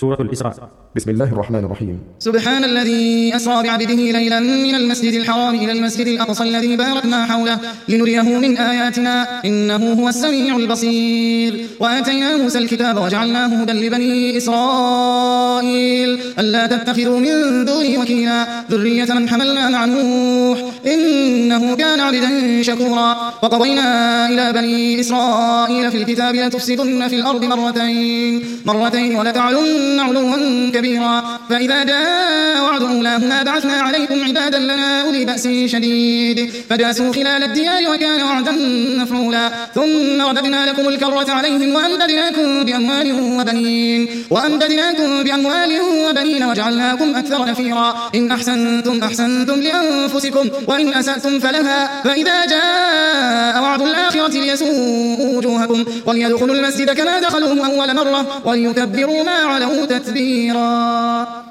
سورة الإسراء. بسم الله الرحمن الرحيم. سبحان الذي أسرى بعبده ليلا من المسجد الحرام إلى المسجد الأقصى الذي باركنا حوله لنريه من آياتنا إنه هو السميع البصير. وآتينا موسى الكتاب وجعلناه هدى لبني إسرائيل ألا تتخذوا من دوني وكيلا ذرية من حملنا مع نوح إنه كان عبدا شكورا. وقضينا إلى بني إسرائيل في الكتاب لتفسدن في الأرض مرتين ولتعلن علوا كبيرا. فإذا جاء وعد أولاهما بعثنا عليكم عبادا لنا أولي بأس شديد فجاسوا خلال الديار وكان وعدا مفعولا. ثم رددنا لكم الكرة عليهم وأمددناكم بأموال وبنين وجعلناكم أكثر نفيرا. إن أحسنتم لأنفسكم وإن أسأتم فلها. فإذا جاء وعد الآخرة ليسوءوا وجوهكم وليدخلوا المسجد كما دخلوه أول مرة وليتبروا ما علوا تتبيرا.